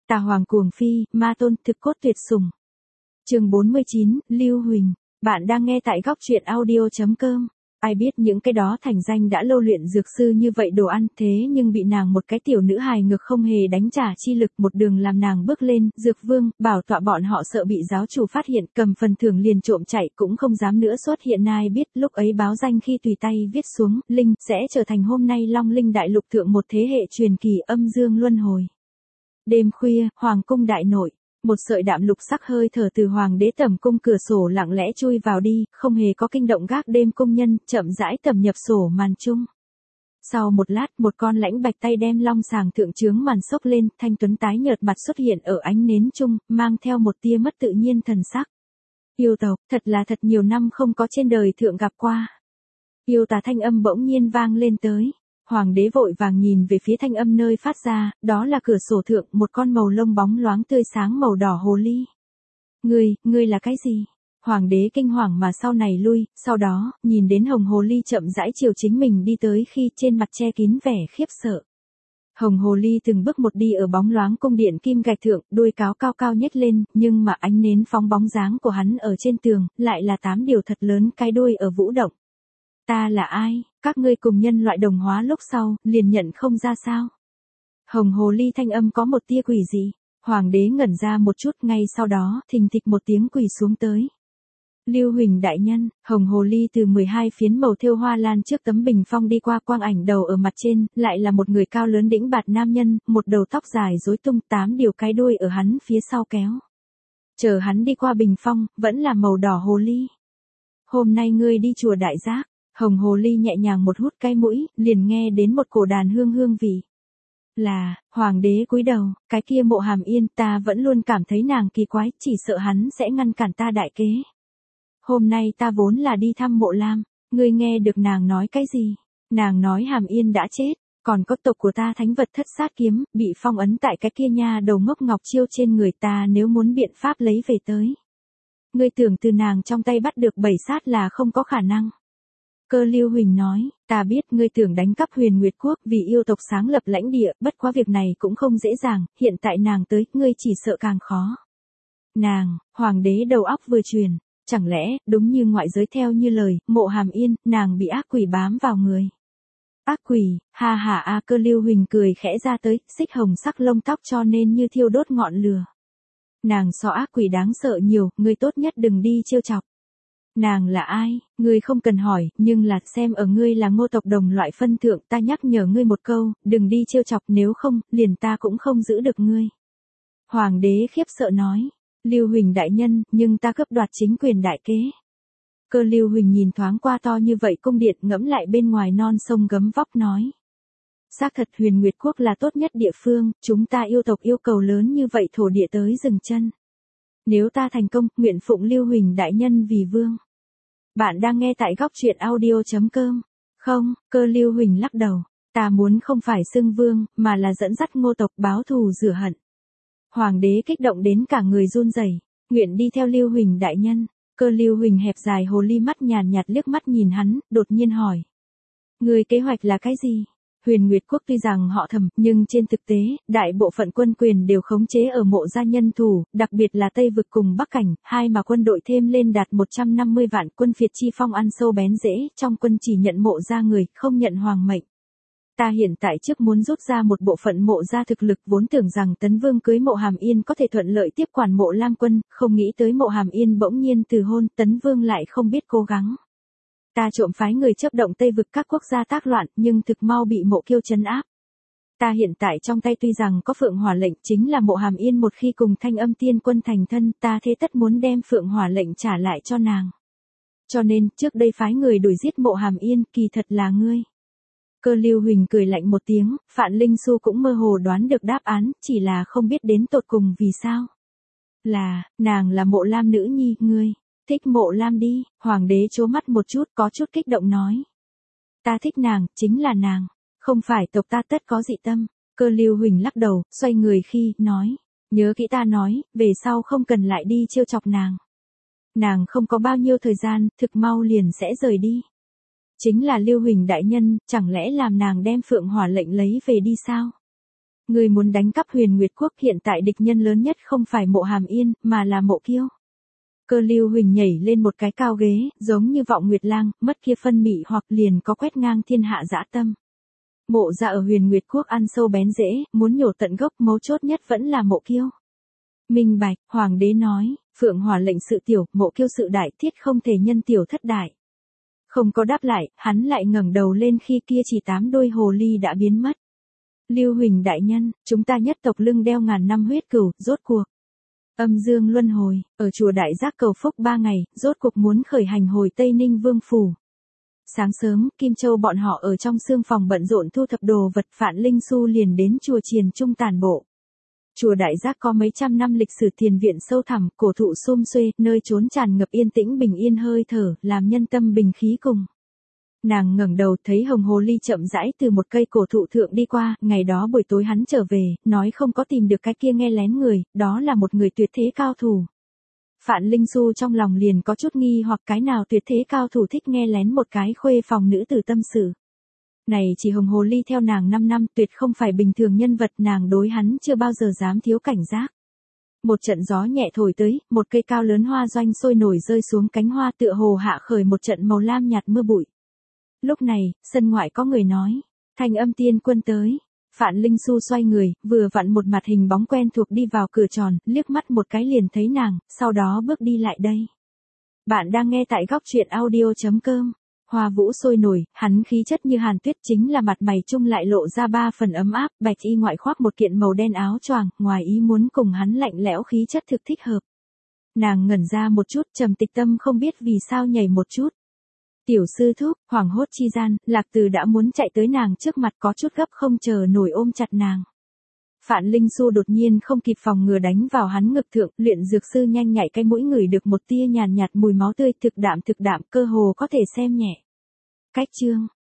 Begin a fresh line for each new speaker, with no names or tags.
Tà hoàng cuồng phi, ma tôn thực cốt tuyệt sủng. Chương 49, Lưu Huỳnh. Bạn đang nghe tại góc truyện audio.com. Ai biết những cái đó thành danh đã lâu luyện dược sư như vậy đồ ăn, thế nhưng bị nàng một cái tiểu nữ hài ngược không hề đánh trả chi lực, một đường làm nàng bước lên. Dược vương, bảo tọa bọn họ sợ bị giáo chủ phát hiện, cầm phần thưởng liền trộm chạy, cũng không dám nữa xuất hiện. Ai biết lúc ấy báo danh khi tùy tay viết xuống, Linh sẽ trở thành hôm nay Long Linh đại lục thượng một thế hệ truyền kỳ âm dương luân hồi. Đêm khuya, hoàng cung đại nội. Một sợi đạm lục sắc hơi thở từ hoàng đế tẩm cung cửa sổ lặng lẽ chui vào đi, không hề có kinh động gác đêm cung nhân, chậm rãi tầm nhập sổ màn chung. Sau một lát, một con lãnh bạch tay đem long sàng thượng trướng màn xốc lên, thanh tuấn tái nhợt mặt xuất hiện ở ánh nến chung, mang theo một tia mất tự nhiên thần sắc. Yêu tộc, thật là thật nhiều năm không có trên đời thượng gặp qua. Yêu tà thanh âm bỗng nhiên vang lên tới. Hoàng đế vội vàng nhìn về phía thanh âm nơi phát ra, đó là cửa sổ thượng một con màu lông bóng loáng tươi sáng màu đỏ hồ ly. Ngươi là cái gì? Hoàng đế kinh hoàng mà sau này lui, sau đó, nhìn đến hồng hồ ly chậm rãi chiều chính mình đi tới khi trên mặt che kín vẻ khiếp sợ. Hồng hồ ly từng bước một đi ở bóng loáng cung điện kim gạch thượng, đuôi cáo cao cao nhếch lên, nhưng mà ánh nến phóng bóng dáng của hắn ở trên tường, lại là 8 điều thật lớn cái đuôi ở vũ động. Ta là ai, các ngươi cùng nhân loại đồng hóa lúc sau, liền nhận không ra sao? Hồng hồ ly thanh âm có một tia quỷ dị. Hoàng đế ngẩn ra một chút, ngay sau đó, thình thịch một tiếng quỳ xuống tới. Lưu Huỳnh đại nhân, hồng hồ ly từ 12 phiến màu thêu hoa lan trước tấm bình phong đi qua, quang ảnh đầu ở mặt trên, lại là một người cao lớn đĩnh bạt nam nhân, một đầu tóc dài rối tung, 8 điều cái đuôi ở hắn phía sau kéo. Chờ hắn đi qua bình phong, vẫn là màu đỏ hồ ly. Hôm nay ngươi đi chùa Đại Giác. Hồng hồ ly nhẹ nhàng một hút cái mũi, liền nghe đến một cổ đàn hương vị. Là, hoàng đế cúi đầu, cái kia Mộ Hàm Yên, ta vẫn luôn cảm thấy nàng kỳ quái, chỉ sợ hắn sẽ ngăn cản ta đại kế. Hôm nay ta vốn là đi thăm Mộ Lam, ngươi nghe được nàng nói cái gì? Nàng nói Hàm Yên đã chết, còn có tộc của ta thánh vật Thất Sát Kiếm, bị phong ấn tại cái kia nha đầu ngốc Ngọc Chiêu trên người ta, nếu muốn biện pháp lấy về tới. Ngươi tưởng từ nàng trong tay bắt được 7 sát là không có khả năng. Cơ Lưu Huỳnh nói, ta biết ngươi tưởng đánh cắp Huyền Nguyệt Quốc vì yêu tộc sáng lập lãnh địa, bất quá việc này cũng không dễ dàng, hiện tại nàng tới, ngươi chỉ sợ càng khó. Nàng, hoàng đế đầu óc vừa truyền, chẳng lẽ, đúng như ngoại giới theo như lời, Mộ Hàm Yên, nàng bị ác quỷ bám vào người. Ác quỷ, ha ha a. Cơ Lưu Huỳnh cười khẽ ra tới, xích hồng sắc lông tóc cho nên như thiêu đốt ngọn lửa. Nàng so ác quỷ đáng sợ nhiều, ngươi tốt nhất đừng đi trêu chọc. Nàng là ai, ngươi không cần hỏi, nhưng là xem ở ngươi là Ngô tộc đồng loại phân thượng, ta nhắc nhở ngươi một câu, đừng đi trêu chọc, nếu không, liền ta cũng không giữ được ngươi. Hoàng đế khiếp sợ nói, Lưu Huỳnh đại nhân, nhưng ta cướp đoạt chính quyền đại kế. Cơ Lưu Huỳnh nhìn thoáng qua to như vậy cung điện, ngẫm lại bên ngoài non sông gấm vóc nói. Xác thật Huyền Nguyệt Quốc là tốt nhất địa phương, chúng ta yêu tộc yêu cầu lớn như vậy thổ địa tới dừng chân. Nếu ta thành công, nguyện phụng Lưu Huỳnh đại nhân vì vương. Bạn đang nghe tại góc truyện audio.com. Không, Cơ Lưu Huỳnh lắc đầu. Ta muốn không phải xưng vương, mà là dẫn dắt Ngô tộc báo thù rửa hận. Hoàng đế kích động đến cả người run rẩy, nguyện đi theo Lưu Huỳnh đại nhân. Cơ Lưu Huỳnh hẹp dài hồ ly mắt nhàn nhạt liếc mắt nhìn hắn, đột nhiên hỏi. Người kế hoạch là cái gì? Huyền Nguyệt Quốc tuy rằng họ Thẩm, nhưng trên thực tế, đại bộ phận quân quyền đều khống chế ở Mộ gia nhân thủ, đặc biệt là Tây vực cùng Bắc cảnh, hai mà quân đội thêm lên đạt 150 vạn, quân phiệt chi phong ăn sâu bén rễ, trong quân chỉ nhận Mộ gia người, không nhận hoàng mệnh. Ta hiện tại trước muốn rút ra một bộ phận Mộ gia thực lực, vốn tưởng rằng Tấn Vương cưới Mộ Hàm Yên có thể thuận lợi tiếp quản Mộ Lam quân, không nghĩ tới Mộ Hàm Yên bỗng nhiên từ hôn, Tấn Vương lại không biết cố gắng. Ta trộm phái người chấp động Tây vực các quốc gia tác loạn, nhưng thực mau bị Mộ Kiêu trấn áp. Ta hiện tại trong tay tuy rằng có Phượng Hỏa lệnh, chính là Mộ Hàm Yên một khi cùng Thanh Âm Tiên quân thành thân, ta thế tất muốn đem Phượng Hỏa lệnh trả lại cho nàng. Cho nên, trước đây phái người đuổi giết Mộ Hàm Yên, kỳ thật là ngươi. Cơ Lưu Huỳnh cười lạnh một tiếng, Phạn Linh Xu cũng mơ hồ đoán được đáp án, chỉ là không biết đến tột cùng vì sao. Nàng là Mộ Lam nữ nhi, ngươi. Thích Mộ Lam đi, hoàng đế trố mắt một chút, có chút kích động nói. Ta thích nàng, chính là nàng, không phải tộc ta tất có dị tâm. Cơ Lưu Huỳnh lắc đầu, xoay người khi, nói. Nhớ kỹ ta nói, về sau không cần lại đi trêu chọc nàng. Nàng không có bao nhiêu thời gian, thực mau liền sẽ rời đi. Chính là Lưu Huỳnh đại nhân, chẳng lẽ làm nàng đem Phượng Hỏa lệnh lấy về đi sao? Ngươi muốn đánh cắp Huyền Nguyệt Quốc, hiện tại địch nhân lớn nhất không phải Mộ Hàm Yên, mà là Mộ Kiêu. Cơ Lưu Huỳnh nhảy lên một cái cao ghế, giống như Vọng Nguyệt Lang, mất kia phân mị hoặc liền có quét ngang thiên hạ dã tâm. Mộ gia ở Huyền Nguyệt Quốc ăn sâu bén rễ, muốn nhổ tận gốc, mấu chốt nhất vẫn là Mộ Kiêu. Minh bạch, hoàng đế nói, Phượng Hỏa lệnh sự tiểu, Mộ Kiêu sự đại, thiết không thể nhân tiểu thất đại. Không có đáp lại, hắn lại ngẩng đầu lên khi kia chỉ 8 đôi hồ ly đã biến mất. Lưu Huỳnh đại nhân, chúng ta nhất tộc lưng đeo ngàn năm huyết cửu, rốt cuộc. Âm dương luân hồi, ở chùa Đại Giác cầu phúc 3 ngày, rốt cuộc muốn khởi hành hồi Tây Ninh Vương phủ. Sáng sớm, Kim Châu bọn họ ở trong sương phòng bận rộn thu thập đồ vật, Phạn Linh Xu liền đến chùa Triền Trung tản bộ. Chùa Đại Giác có mấy trăm năm lịch sử thiền viện sâu thẳm, cổ thụ sum xuê, nơi trốn tràn ngập yên tĩnh bình yên hơi thở, làm nhân tâm bình khí cùng. Nàng ngẩng đầu thấy Hồng Hồ Ly chậm rãi từ một cây cổ thụ thượng đi qua, ngày đó buổi tối hắn trở về, nói không có tìm được cái kia nghe lén người, đó là một người tuyệt thế cao thủ. Phạn Linh Xu trong lòng liền có chút nghi hoặc cái nào tuyệt thế cao thủ thích nghe lén một cái khuê phòng nữ tử tâm sự. Này chỉ Hồng Hồ Ly theo nàng 5 năm tuyệt không phải bình thường nhân vật, nàng đối hắn chưa bao giờ dám thiếu cảnh giác. Một trận gió nhẹ thổi tới, một cây cao lớn hoa doanh sôi nổi rơi xuống cánh hoa tựa hồ hạ khởi một trận màu lam nhạt mưa bụi. Lúc này, sân ngoại có người nói, Thanh Âm tiên quân tới. Phạn Linh Xu xoay người, vừa vặn một mặt hình bóng quen thuộc đi vào cửa tròn, liếc mắt một cái liền thấy nàng, sau đó bước đi lại đây. Bạn đang nghe tại góc truyện audio.com. Hoa Vũ sôi nổi, hắn khí chất như hàn tuyết, chính là mặt mày chung lại lộ ra 3 phần ấm áp, bạch y ngoại khoác một kiện màu đen áo choàng, ngoài ý muốn cùng hắn lạnh lẽo khí chất thực thích hợp. Nàng ngẩn ra một chút, trầm tịch tâm không biết vì sao nhảy một chút. Tiểu sư thúc, hoảng hốt chi gian, Lạc Từ đã muốn chạy tới nàng trước mặt, có chút gấp không chờ nổi ôm chặt nàng. Phạn Linh Xu đột nhiên không kịp phòng ngừa đánh vào hắn ngực thượng, luyện dược sư nhanh nhạy cái mũi ngửi được một tia nhàn nhạt mùi máu tươi, thực đạm, cơ hồ có thể xem nhẹ. Cách chương,